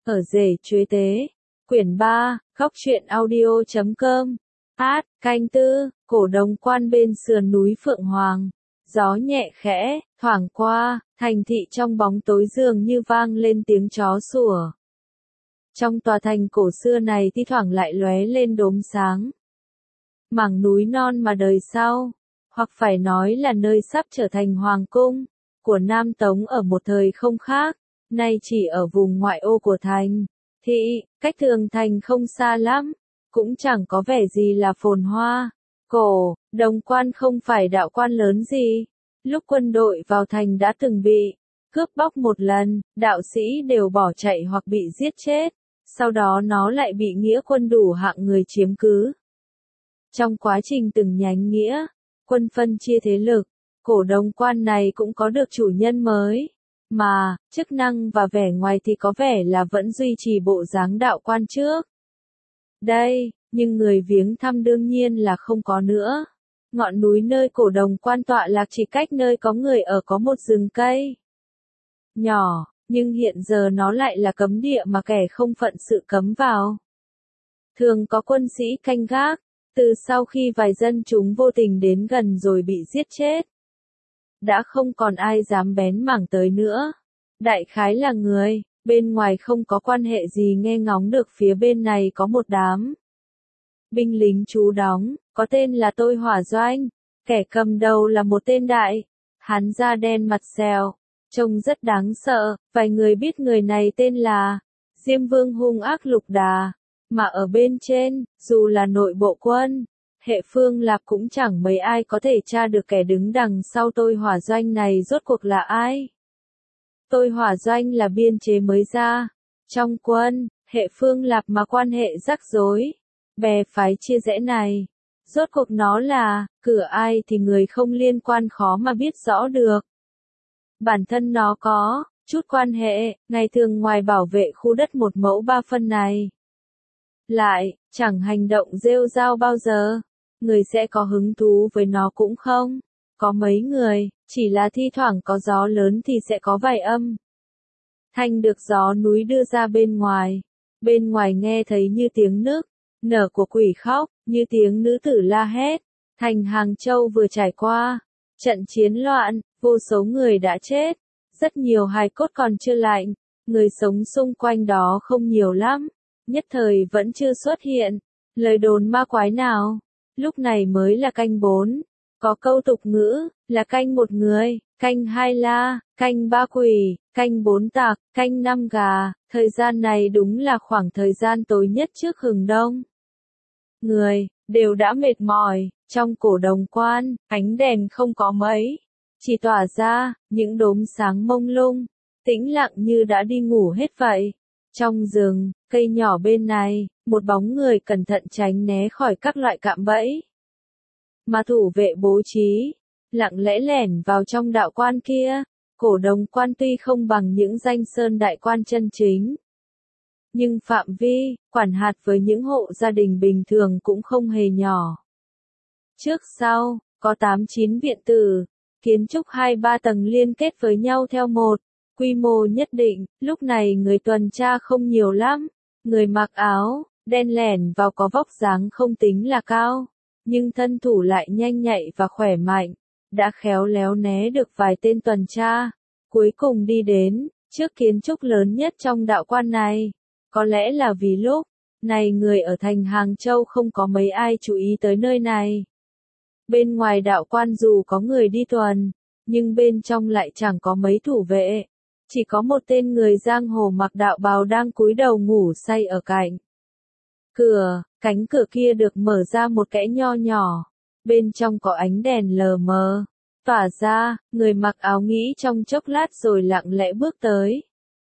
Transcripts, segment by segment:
Ở rể chuế tế. Quyển 3, Góc truyện audio.com. Canh tư, Cổ Đồng Quan bên sườn núi Phượng Hoàng. Gió nhẹ khẽ, thoảng qua, thành thị trong bóng tối dường như vang lên tiếng chó sủa. Trong tòa thành cổ xưa này thi thoảng lại lóe lên đốm sáng. Mảng núi non mà đời sau, hoặc phải nói là nơi sắp trở thành hoàng cung của Nam Tống ở một thời không khác, nay chỉ ở vùng ngoại ô của thành thị, cách Thường Thành không xa lắm, cũng chẳng có vẻ gì là phồn hoa. Cổ Đồng Quan không phải đạo quan lớn gì, lúc quân đội vào thành đã từng bị cướp bóc một lần, đạo sĩ đều bỏ chạy hoặc bị giết chết, sau đó nó lại bị nghĩa quân đủ hạng người chiếm cứ. Trong quá trình từng nhánh nghĩa quân phân chia thế lực, Cổ Đồng Quan này cũng có được chủ nhân mới, mà chức năng và vẻ ngoài thì có vẻ là vẫn duy trì bộ dáng đạo quan trước đây, nhưng người viếng thăm đương nhiên là không có nữa. Ngọn núi nơi Cổ Đồng Quan tọa lạc chỉ cách nơi có người ở có một rừng cây nhỏ, nhưng hiện giờ nó lại là cấm địa mà kẻ không phận sự cấm vào. Thường có quân sĩ canh gác, từ sau khi vài dân chúng vô tình đến gần rồi bị giết chết, đã không còn ai dám bén mảng tới nữa. Đại khái là người bên ngoài không có quan hệ gì nghe ngóng được phía bên này có một đám binh lính trú đóng, có tên là Tôi Hỏa Doanh, kẻ cầm đầu là một tên đại hán da đen mặt sẹo, trông rất đáng sợ, vài người biết người này tên là Diêm Vương hung ác Lục Đà, mà ở bên trên, dù là nội bộ quân hệ Phương Lạp cũng chẳng mấy ai có thể tra được kẻ đứng đằng sau Tôi Hỏa Doanh này rốt cuộc là ai. Tôi Hỏa Doanh là biên chế mới ra trong quân hệ Phương Lạp mà quan hệ rắc rối, bè phái chia rẽ này, rốt cuộc nó là cửa ai thì người không liên quan khó mà biết rõ được. Bản thân nó có chút quan hệ, ngày thường ngoài bảo vệ khu đất 1 mẫu 3 phân này, lại chẳng hành động rêu rao bao giờ. Người sẽ có hứng thú với nó cũng không có mấy người, chỉ là thi thoảng có gió lớn thì sẽ có vài âm thanh được gió núi đưa ra bên ngoài nghe thấy như tiếng nức nở của quỷ khóc, như tiếng nữ tử la hét. Thành Hàng Châu vừa trải qua trận chiến loạn, vô số người đã chết, rất nhiều hài cốt còn chưa lạnh, người sống xung quanh đó không nhiều lắm, nhất thời vẫn chưa xuất hiện lời đồn ma quái nào. Lúc này mới là canh 4, có câu tục ngữ là canh 1 người, canh 2 la, canh 3 quỷ, canh 4 tặc, canh 5 gà. Thời gian này đúng là khoảng thời gian tối nhất trước hừng đông. Người đều đã mệt mỏi. Trong Cổ Đồng Quan, ánh đèn không có mấy, chỉ tỏa ra những đốm sáng mông lung, tĩnh lặng như đã đi ngủ hết vậy. Trong rừng cây nhỏ bên này, một bóng người cẩn thận tránh né khỏi các loại cạm bẫy mà thủ vệ bố trí, lặng lẽ lẻn vào trong đạo quan kia. Cổ Đồng Quan tuy không bằng những danh sơn đại quan chân chính, nhưng phạm vi quản hạt với những hộ gia đình bình thường cũng không hề nhỏ. Trước sau có 8-9 viện tử, kiến trúc 2-3 tầng liên kết với nhau theo một quy mô nhất định. Lúc này người tuần tra không nhiều lắm, người mặc áo đen lẻn vào có vóc dáng không tính là cao, nhưng thân thủ lại nhanh nhạy và khỏe mạnh, đã khéo léo né được vài tên tuần tra, cuối cùng đi đến trước kiến trúc lớn nhất trong đạo quan này. Có lẽ là vì lúc này người ở thành Hàng Châu không có mấy ai chú ý tới nơi này. Bên ngoài đạo quan dù có người đi tuần, nhưng bên trong lại chẳng có mấy thủ vệ, chỉ có một tên người giang hồ mặc đạo bào đang cúi đầu ngủ say ở cạnh cửa. Cánh cửa kia được mở ra một kẽ nho nhỏ, bên trong có ánh đèn lờ mờ tỏa ra. Người mặc áo nghĩ trong chốc lát rồi lặng lẽ bước tới,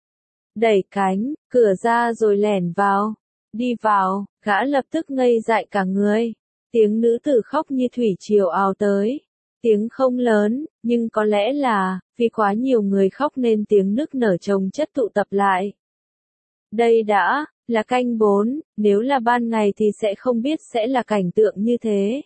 đẩy cánh cửa ra rồi lẻn vào. Đi vào, gã lập tức ngây dại cả người. Tiếng nữ tử khóc như thủy triều ào tới. Tiếng không lớn, nhưng có lẽ là vì quá nhiều người khóc nên tiếng nức nở chồng chất tụ tập lại. Đây đã là canh 4, nếu là ban ngày thì sẽ không biết sẽ là cảnh tượng như thế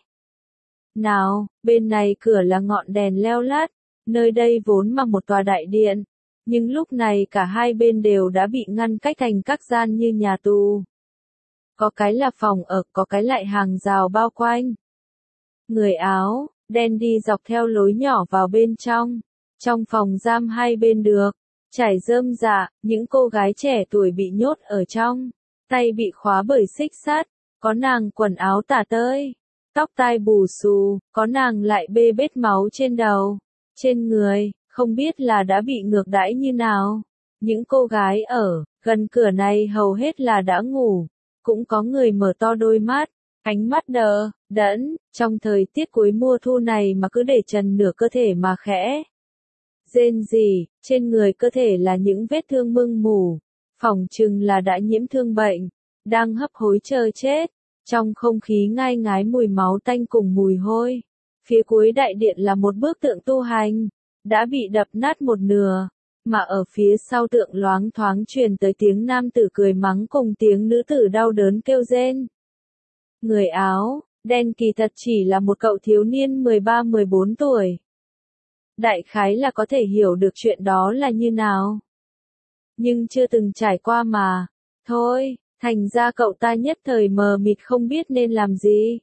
nào. Bên này cửa là ngọn đèn leo lát, nơi đây vốn mà một tòa đại điện, Nhưng lúc này cả hai bên đều đã bị ngăn cách thành các gian như nhà tù. Có cái là phòng ở, có cái lại hàng rào bao quanh. Người áo đen đi dọc theo lối nhỏ vào bên trong. Trong phòng giam hai bên được trải rơm rạ, những cô gái trẻ tuổi bị nhốt ở trong, tay bị khóa bởi xích sắt, có nàng quần áo tả tơi, tóc tai bù xù, có nàng lại bê bết máu trên đầu, trên người, không biết là đã bị ngược đãi như nào. Những cô gái ở gần cửa này hầu hết là đã ngủ, cũng có người mở to đôi mắt, ánh mắt đờ đẫn, trong thời tiết cuối mùa thu này mà cứ để trần nửa cơ thể mà khẽ rên rỉ, trên người cơ thể là những vết thương mưng mủ, phỏng chừng là đã nhiễm thương bệnh, đang hấp hối chờ chết. Trong không khí ngai ngái mùi máu tanh cùng mùi hôi. Phía cuối đại điện là một bức tượng tu hành, đã bị đập nát một nửa, mà ở phía sau tượng loáng thoáng truyền tới tiếng nam tử cười mắng cùng tiếng nữ tử đau đớn kêu rên. Người áo đen kỳ thật chỉ là một cậu thiếu niên 13-14 tuổi. Đại khái là có thể hiểu được chuyện đó là như nào. Nhưng chưa từng trải qua mà. Thôi, thành ra cậu ta nhất thời mờ mịt không biết nên làm gì.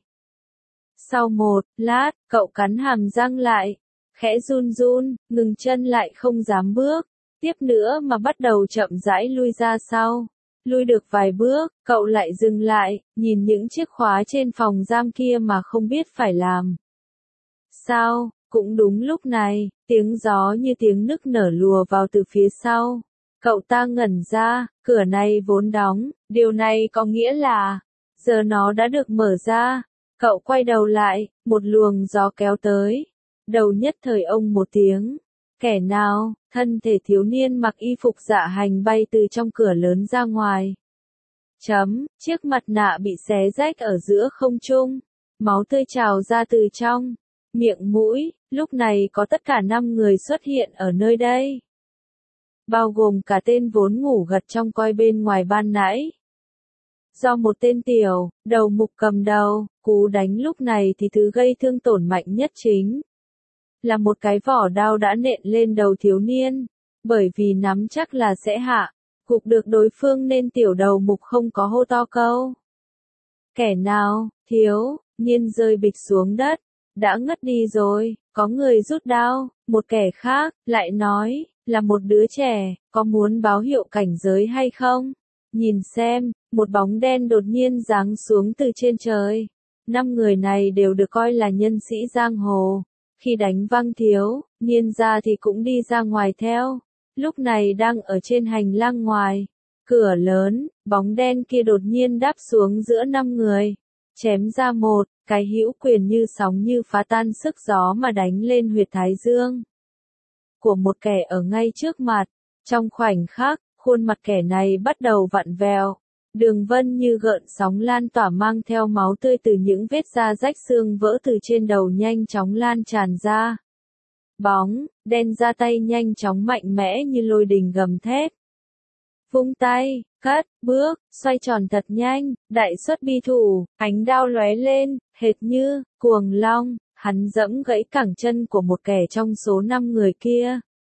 Sau một lát, cậu cắn hàm răng lại, khẽ run run, ngừng chân lại không dám bước. Tiếp nữa mà bắt đầu chậm rãi lui ra sau. Lui được vài bước, cậu lại dừng lại, nhìn những chiếc khóa trên phòng giam kia mà không biết phải làm sao. Cũng đúng lúc này, tiếng gió như tiếng nức nở lùa vào từ phía sau. Cậu ta ngẩn ra, cửa này vốn đóng, điều này có nghĩa là, giờ nó đã được mở ra. Cậu quay đầu lại, một luồng gió kéo tới. Đầu nhất thời ông một tiếng. Kẻ nào, thân thể thiếu niên mặc y phục dạ hành bay từ trong cửa lớn ra ngoài. Chiếc mặt nạ bị xé rách ở giữa không trung. Máu tươi trào ra từ trong miệng mũi, lúc này có tất cả 5 người xuất hiện ở nơi đây. Bao gồm cả tên vốn ngủ gật trong coi bên ngoài ban nãy. Do một tên tiểu, đầu mục cầm đầu, cú đánh lúc này thì thứ gây thương tổn mạnh nhất chính là một cái vỏ đao đã nện lên đầu thiếu niên, bởi vì nắm chắc là sẽ hạ gục được đối phương nên tiểu đầu mục không có hô to câu. Kẻ nào, thiếu niên rơi bịch xuống đất, đã ngất đi rồi, có người rút đao, một kẻ khác lại nói, là một đứa trẻ, có muốn báo hiệu cảnh giới hay không? Nhìn xem, một bóng đen đột nhiên giáng xuống từ trên trời. 5 người này đều được coi là nhân sĩ giang hồ. Khi đánh văng thiếu niên ra thì cũng đi ra ngoài theo. Lúc này đang ở trên hành lang ngoài. Cửa lớn, bóng đen kia đột nhiên đáp xuống giữa 5 người. Chém ra một cái hữu quyền như sóng như phá tan sức gió mà đánh lên huyệt thái dương của một kẻ ở ngay trước mặt. Trong khoảnh khắc, khuôn mặt kẻ này bắt đầu vặn vẹo. Đường vân như gợn sóng lan tỏa mang theo máu tươi từ những vết da rách xương vỡ từ trên đầu nhanh chóng lan tràn ra. Bóng đen ra tay nhanh chóng mạnh mẽ như lôi đình gầm thét. Vung tay, cất bước, xoay tròn thật nhanh, đại xuất bi thủ, ánh đao lóe lên, hệt như cuồng long, hắn giẫm gãy cẳng chân của một kẻ trong số 5 người kia.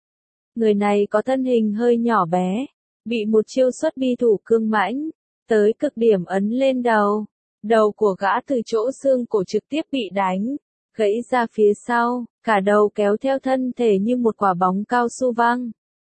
Người này có thân hình hơi nhỏ bé, bị một chiêu xuất bi thủ cương mãnh tới cực điểm ấn lên đầu. Đầu của gã từ chỗ xương cổ trực tiếp bị đánh gãy ra phía sau, cả đầu kéo theo thân thể như một quả bóng cao su văng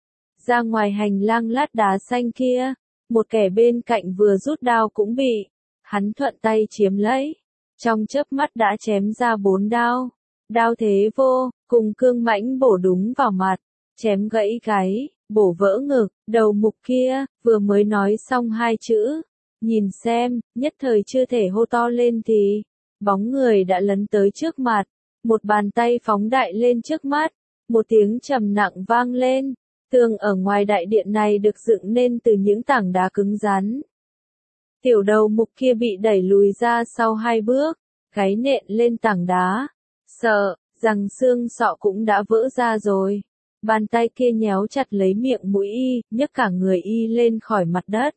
ra ngoài hành lang lát đá xanh kia. Một kẻ bên cạnh vừa rút đao cũng bị hắn thuận tay chiếm lấy, trong chớp mắt đã chém ra 4 đao. Đao thế vô cùng cương mãnh bổ đúng vào mặt, chém gãy gáy, bổ vỡ ngực. Đầu mục kia vừa mới nói xong 2 chữ, nhìn xem, nhất thời chưa thể hô to lên thì bóng người đã lấn tới trước mặt, một bàn tay phóng đại lên trước mắt, một tiếng trầm nặng vang lên. Tường ở ngoài đại điện này được dựng nên từ những tảng đá cứng rắn. Tiểu đầu mục kia bị đẩy lùi ra sau 2 bước, gáy nện lên tảng đá. Sợ rằng xương sọ cũng đã vỡ ra rồi. Bàn tay kia nhéo chặt lấy miệng mũi y, nhấc cả người y lên khỏi mặt đất.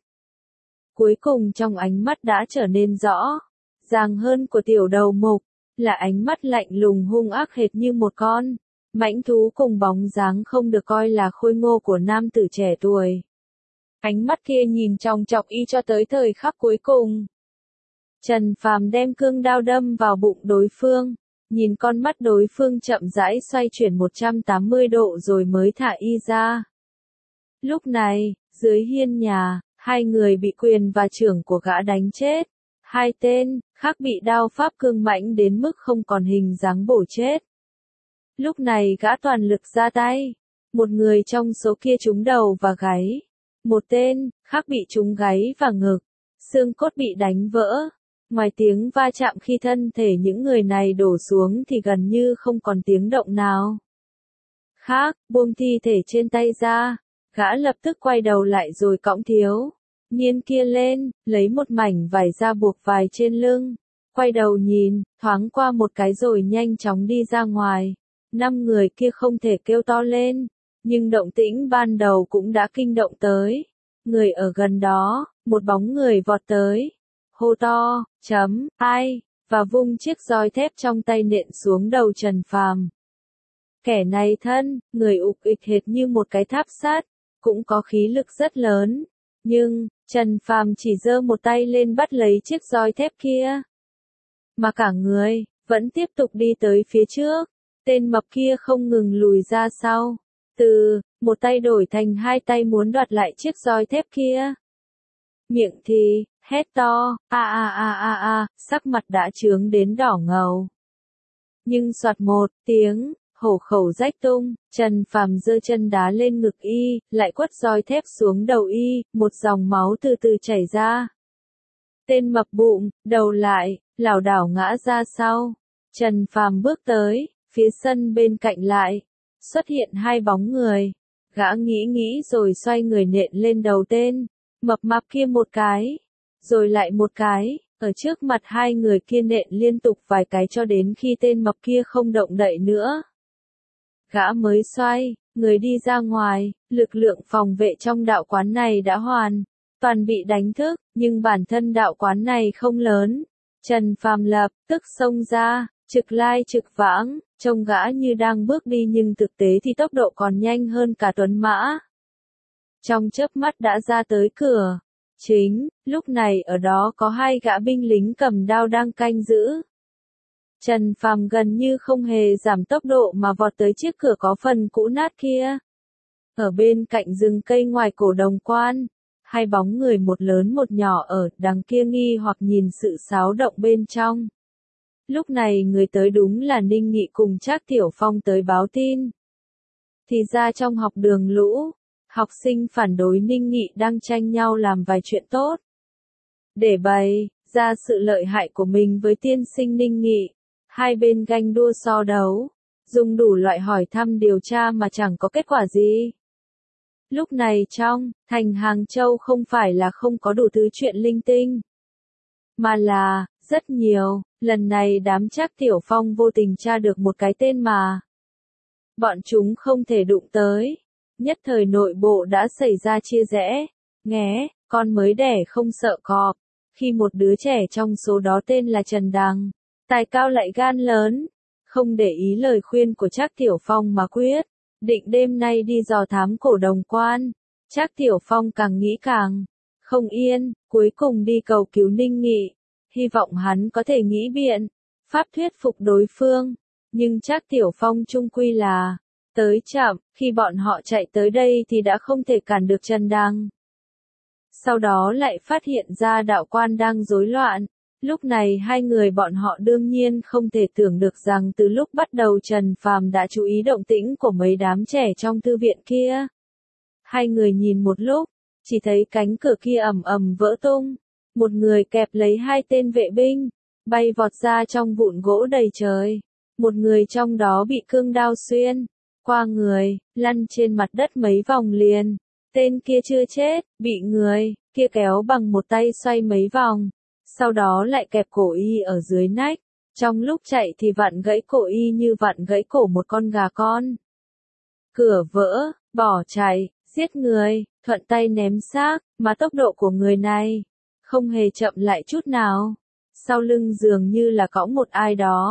Cuối cùng trong ánh mắt đã trở nên rõ ràng hơn của tiểu đầu mục, là ánh mắt lạnh lùng hung ác hệt như một con Mãnh thú cùng bóng dáng không được coi là khôi ngô của nam tử trẻ tuổi. Ánh mắt kia nhìn chòng chọc y cho tới thời khắc cuối cùng. Trần Phàm đem cương đao đâm vào bụng đối phương, nhìn con mắt đối phương chậm rãi xoay chuyển 180 độ rồi mới thả y ra. Lúc này, dưới hiên nhà, hai người bị quyền và chưởng của gã đánh chết. Hai tên khác bị đao pháp cương mãnh đến mức không còn hình dáng bổ chết. Lúc này gã toàn lực ra tay, một người trong số kia trúng đầu và gáy, một tên khác bị trúng gáy và ngực, xương cốt bị đánh vỡ. Ngoài tiếng va chạm khi thân thể những người này đổ xuống thì gần như không còn tiếng động nào. Khác, buông thi thể trên tay ra, gã lập tức quay đầu lại rồi cõng thiếu niên kia lên, lấy một mảnh vải ra buộc vài trên lưng, quay đầu nhìn, thoáng qua một cái rồi nhanh chóng đi ra ngoài. 5 người kia không thể kêu to lên, nhưng động tĩnh ban đầu cũng đã kinh động tới. Người ở gần đó, một bóng người vọt tới, hô to, ai, và vung chiếc roi thép trong tay nện xuống đầu Trần Phàm. Kẻ này thân, người ục ịch hệt như một cái tháp sắt, cũng có khí lực rất lớn, nhưng Trần Phàm chỉ giơ một tay lên bắt lấy chiếc roi thép kia, mà cả người vẫn tiếp tục đi tới phía trước. Tên mập kia không ngừng lùi ra sau, từ một tay đổi thành hai tay muốn đoạt lại chiếc roi thép kia. Miệng thì hét to, sắc mặt đã chướng đến đỏ ngầu. Nhưng soạt một tiếng, hổ khẩu rách tung, Trần Phàm giơ chân đá lên ngực y, lại quất roi thép xuống đầu y, một dòng máu từ từ chảy ra. Tên mập bụng, đầu lại, lảo đảo ngã ra sau. Trần Phàm bước tới, phía sân bên cạnh lại, xuất hiện hai bóng người. Gã nghĩ rồi xoay người nện lên đầu tên mập mạp kia một cái, rồi lại một cái, ở trước mặt hai người kia nện liên tục vài cái cho đến khi tên mập kia không động đậy nữa. Gã mới xoay người đi ra ngoài, lực lượng phòng vệ trong đạo quán này đã hoàn toàn bị đánh thức, nhưng bản thân đạo quán này không lớn. Trần Phàm lập tức xông ra, trực lai trực vãng, trông gã như đang bước đi nhưng thực tế thì tốc độ còn nhanh hơn cả tuấn mã. Trong chớp mắt đã ra tới cửa chính, lúc này ở đó có hai gã binh lính cầm đao đang canh giữ. Trần Phàm gần như không hề giảm tốc độ mà vọt tới chiếc cửa có phần cũ nát kia. Ở bên cạnh rừng cây ngoài cổ đồng quan, hai bóng người một lớn một nhỏ ở đằng kia nghi hoặc nhìn sự xáo động bên trong. Lúc này người tới đúng là Ninh Nghị cùng Trác Tiểu Phong tới báo tin. Thì ra trong học đường lũ, học sinh phản đối Ninh Nghị đang tranh nhau làm vài chuyện tốt. Để bày ra sự lợi hại của mình với tiên sinh Ninh Nghị, hai bên ganh đua so đấu, dùng đủ loại hỏi thăm điều tra mà chẳng có kết quả gì. Lúc này trong thành Hàng Châu không phải là không có đủ thứ chuyện linh tinh, mà là rất nhiều. Lần này đám Trác Tiểu Phong vô tình tra được một cái tên mà bọn chúng không thể đụng tới. Nhất thời nội bộ đã xảy ra chia rẽ. Nghé, con mới đẻ không sợ cọp. Khi một đứa trẻ trong số đó tên là Trần Đằng, tài cao lại gan lớn, không để ý lời khuyên của Trác Tiểu Phong mà quyết định đêm nay đi dò thám cổ đồng quan. Trác Tiểu Phong càng nghĩ càng không yên, cuối cùng đi cầu cứu Ninh Nghị, hy vọng hắn có thể nghĩ biện pháp thuyết phục đối phương. Nhưng Trác Tiểu Phong chung quy là tới chậm, khi bọn họ chạy tới đây thì đã không thể cản được Trần Đằng. Sau đó lại phát hiện ra đạo quan đang rối loạn. Lúc này hai người bọn họ đương nhiên không thể tưởng được rằng từ lúc bắt đầu Trần Phàm đã chú ý động tĩnh của mấy đám trẻ trong thư viện kia. Hai người nhìn một lúc, chỉ thấy cánh cửa kia ầm ầm vỡ tung. Một người kẹp lấy hai tên vệ binh, bay vọt ra trong vụn gỗ đầy trời. Một người trong đó bị cương đao xuyên qua người, lăn trên mặt đất mấy vòng liền. Tên kia chưa chết, bị người kia kéo bằng một tay xoay mấy vòng, sau đó lại kẹp cổ y ở dưới nách. Trong lúc chạy thì vặn gãy cổ y như vặn gãy cổ một con gà con. Cửa vỡ, bỏ chạy, giết người, thuận tay ném xác, mà tốc độ của người này không hề chậm lại chút nào. Sau lưng dường như là cõng một ai đó.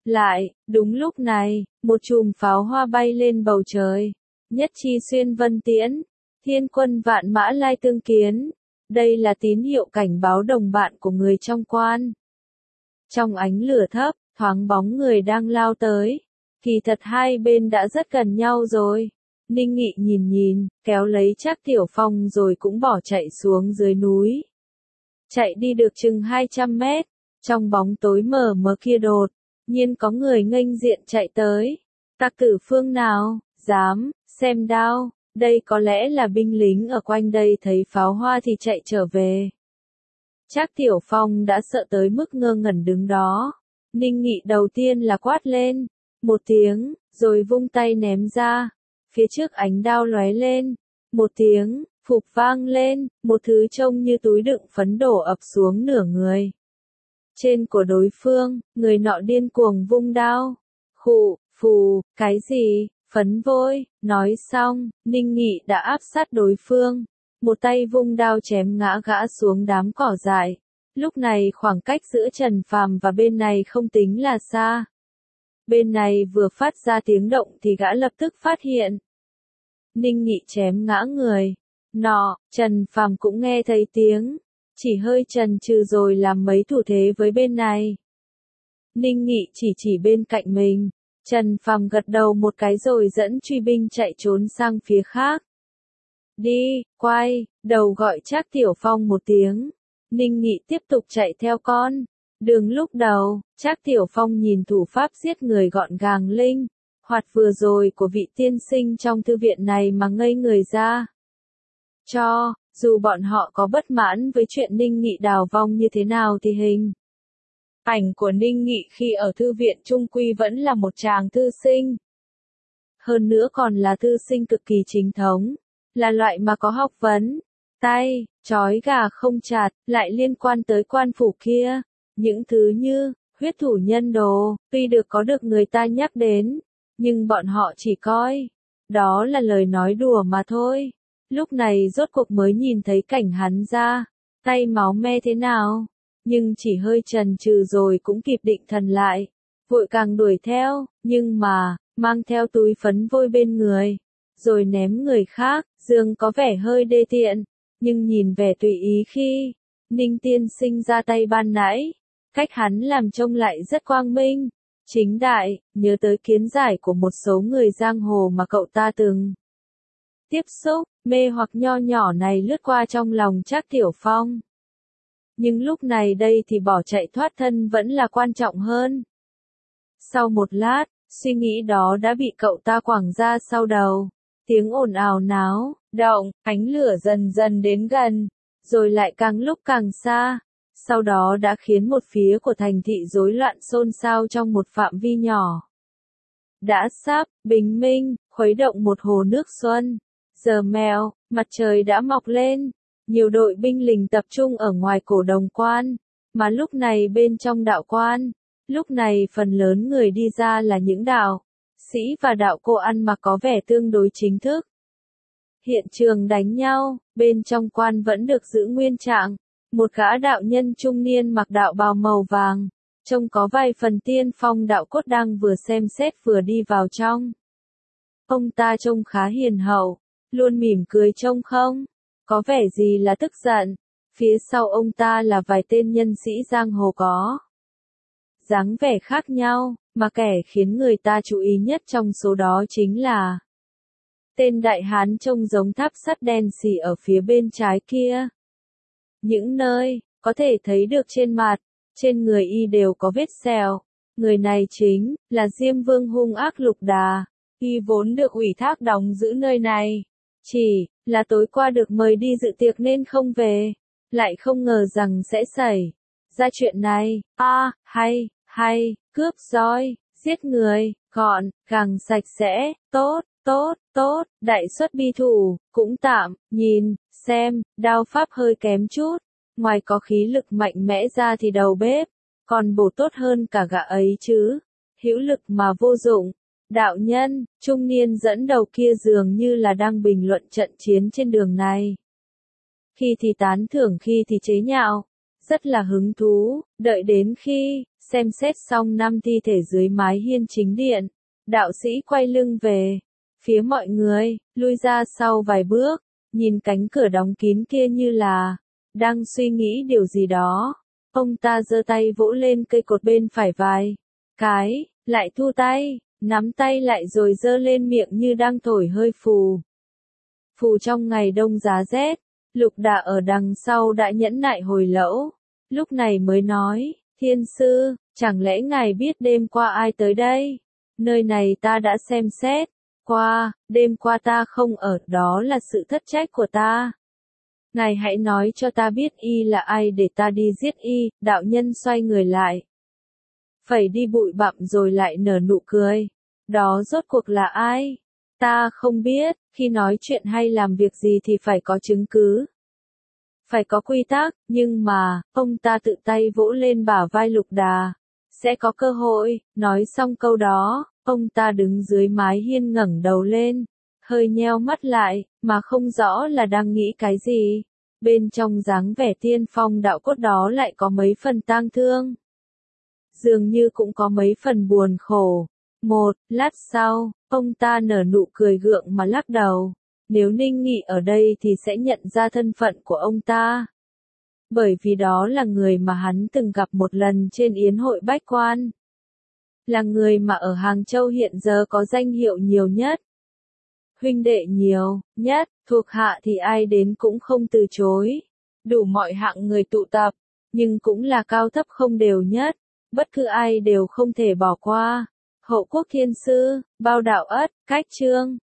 Lại, đúng lúc này, một chùm pháo hoa bay lên bầu trời. Nhất chi xuyên vân tiễn, thiên quân vạn mã lai tương kiến. Đây là tín hiệu cảnh báo đồng bạn của người trong quan. Trong ánh lửa thấp, thoáng bóng người đang lao tới. Kỳ thật hai bên đã rất gần nhau rồi. Ninh Nghị nhìn, kéo lấy Trác Tiểu Phong rồi cũng bỏ chạy xuống dưới núi. Chạy đi được chừng 200 mét, trong bóng tối mờ mờ kia đột nhiên có người nghênh diện chạy tới. Tặc tử phương nào, dám, xem đao, đây có lẽ là binh lính ở quanh đây thấy pháo hoa thì chạy trở về. Trác Tiểu Phong đã sợ tới mức ngơ ngẩn đứng đó. Ninh Nghị đầu tiên là quát lên, một tiếng, rồi vung tay ném ra. Phía trước ánh đao lóe lên, một tiếng, phụp vang lên, một thứ trông như túi đựng phấn đổ ập xuống nửa người. Trên của đối phương, người nọ điên cuồng vung đao. Khụ, phù, cái gì, phấn vôi, nói xong, Ninh Nghị đã áp sát đối phương. Một tay vung đao chém ngã gã xuống đám cỏ dại. Lúc này khoảng cách giữa Trần Phàm và bên này không tính là xa. Bên này vừa phát ra tiếng động thì gã lập tức phát hiện. Ninh Nghị chém ngã người. Nọ, Trần Phàm cũng nghe thấy tiếng. Chỉ hơi chần chừ rồi làm mấy thủ thế với bên này. Ninh Nghị chỉ bên cạnh mình. Trần Phàm gật đầu một cái rồi dẫn truy binh chạy trốn sang phía khác. Đi, quay, đầu gọi Trác Tiểu Phong một tiếng. Ninh Nghị tiếp tục chạy theo con đường lúc đầu. Trác Tiểu Phong nhìn thủ pháp giết người gọn gàng linh hoạt vừa rồi của vị tiên sinh trong thư viện này mà ngây người ra. Dù bọn họ có bất mãn với chuyện Ninh Nghị đào vong như thế nào thì hình ảnh của Ninh Nghị khi ở thư viện trung quy vẫn là một chàng thư sinh. Hơn nữa còn là thư sinh cực kỳ chính thống, là loại mà có học vấn, tay, trói gà không chặt, lại liên quan tới quan phủ kia. Những thứ như, huyết thủ nhân đồ, tuy có được người ta nhắc đến, nhưng bọn họ chỉ coi đó là lời nói đùa mà thôi. Lúc này rốt cuộc mới nhìn thấy cảnh hắn ra, tay máu me thế nào, nhưng chỉ hơi chần chừ rồi cũng kịp định thần lại, vội càng đuổi theo, nhưng mà, mang theo túi phấn vôi bên người, rồi ném người khác, Dương có vẻ hơi đê tiện, nhưng nhìn vẻ tùy ý khi Ninh tiên sinh ra tay ban nãy, cách hắn làm trông lại rất quang minh, chính đại, nhớ tới kiến giải của một số người giang hồ mà cậu ta từng tiếp xúc, mê hoặc nho nhỏ này lướt qua trong lòng Trác Tiểu Phong. Nhưng lúc này đây thì bỏ chạy thoát thân vẫn là quan trọng hơn. Sau một lát, suy nghĩ đó đã bị cậu ta quẳng ra sau đầu. Tiếng ồn ào náo, động, ánh lửa dần dần đến gần, rồi lại càng lúc càng xa. Sau đó đã khiến một phía của thành thị rối loạn xôn xao trong một phạm vi nhỏ. Đã sắp, bình minh, khuấy động một hồ nước xuân. Giờ mèo, mặt trời đã mọc lên. Nhiều đội binh lính tập trung ở ngoài cổ đồng quan. Mà lúc này bên trong đạo quan, lúc này phần lớn người đi ra là những đạo sĩ và đạo cô ăn mặc có vẻ tương đối chính thức. Hiện trường đánh nhau, bên trong quan vẫn được giữ nguyên trạng. Một gã đạo nhân trung niên mặc đạo bào màu vàng, trông có vài phần tiên phong đạo cốt đang vừa xem xét vừa đi vào trong. Ông ta trông khá hiền hậu, luôn mỉm cười trông không có vẻ gì là tức giận. Phía sau ông ta là vài tên nhân sĩ giang hồ có dáng vẻ khác nhau, mà kẻ khiến người ta chú ý nhất trong số đó chính là tên đại hán trông giống tháp sắt đen xì ở phía bên trái kia. Những nơi có thể thấy được trên mặt, trên người y đều có vết sẹo. Người này chính là Diêm Vương hung ác Lục Đà. Y vốn được ủy thác đóng giữ nơi này, chỉ là tối qua được mời đi dự tiệc nên không về, lại không ngờ rằng sẽ xảy ra chuyện này. Hay, cướp roi, giết người, gọn, gàng sạch sẽ, tốt, đại xuất bi thủ, cũng tạm, nhìn, xem, đao pháp hơi kém chút, ngoài có khí lực mạnh mẽ ra thì đầu bếp, còn bổ tốt hơn cả gã ấy chứ, hữu lực mà vô dụng. Đạo nhân, trung niên dẫn đầu kia dường như là đang bình luận trận chiến trên đường này. Khi thì tán thưởng khi thì chế nhạo, rất là hứng thú, đợi đến khi Xem xét xong 5 thi thể dưới mái hiên chính điện, đạo sĩ quay lưng về phía mọi người, lui ra sau vài bước, nhìn cánh cửa đóng kín kia như là đang suy nghĩ điều gì đó. Ông ta giơ tay vỗ lên cây cột bên phải vài cái, lại thu tay, nắm tay lại rồi giơ lên miệng như đang thổi hơi phù. Phù trong ngày đông giá rét, Lục Đà ở đằng sau đã nhẫn nại hồi lâu, lúc này mới nói, Thiên sư, chẳng lẽ ngài biết đêm qua ai tới đây? Nơi này ta đã xem xét qua, đêm qua ta không ở, đó là sự thất trách của ta. Ngài hãy nói cho ta biết y là ai để ta đi giết y. Đạo nhân xoay người lại, phẩy đi bụi bặm rồi lại nở nụ cười. Đó rốt cuộc là ai? Ta không biết, khi nói chuyện hay làm việc gì thì phải có chứng cứ, phải có quy tắc, nhưng mà, ông ta tự tay vỗ lên bả vai Lục Đà, sẽ có cơ hội. Nói xong câu đó, ông ta đứng dưới mái hiên ngẩng đầu lên, hơi nheo mắt lại, mà không rõ là đang nghĩ cái gì. Bên trong dáng vẻ tiên phong đạo cốt đó lại có mấy phần tang thương, dường như cũng có mấy phần buồn khổ. Một lát sau, ông ta nở nụ cười gượng mà lắc đầu. Nếu Ninh Nghị ở đây thì sẽ nhận ra thân phận của ông ta, bởi vì đó là người mà hắn từng gặp một lần trên yến hội bách quan, là người mà ở Hàng Châu hiện giờ có danh hiệu nhiều nhất, huynh đệ nhiều nhất, thuộc hạ thì ai đến cũng không từ chối, đủ mọi hạng người tụ tập, nhưng cũng là cao thấp không đều nhất, bất cứ ai đều không thể bỏ qua. Hộ quốc thiên sư, Bao Đạo Ất, Cách Chương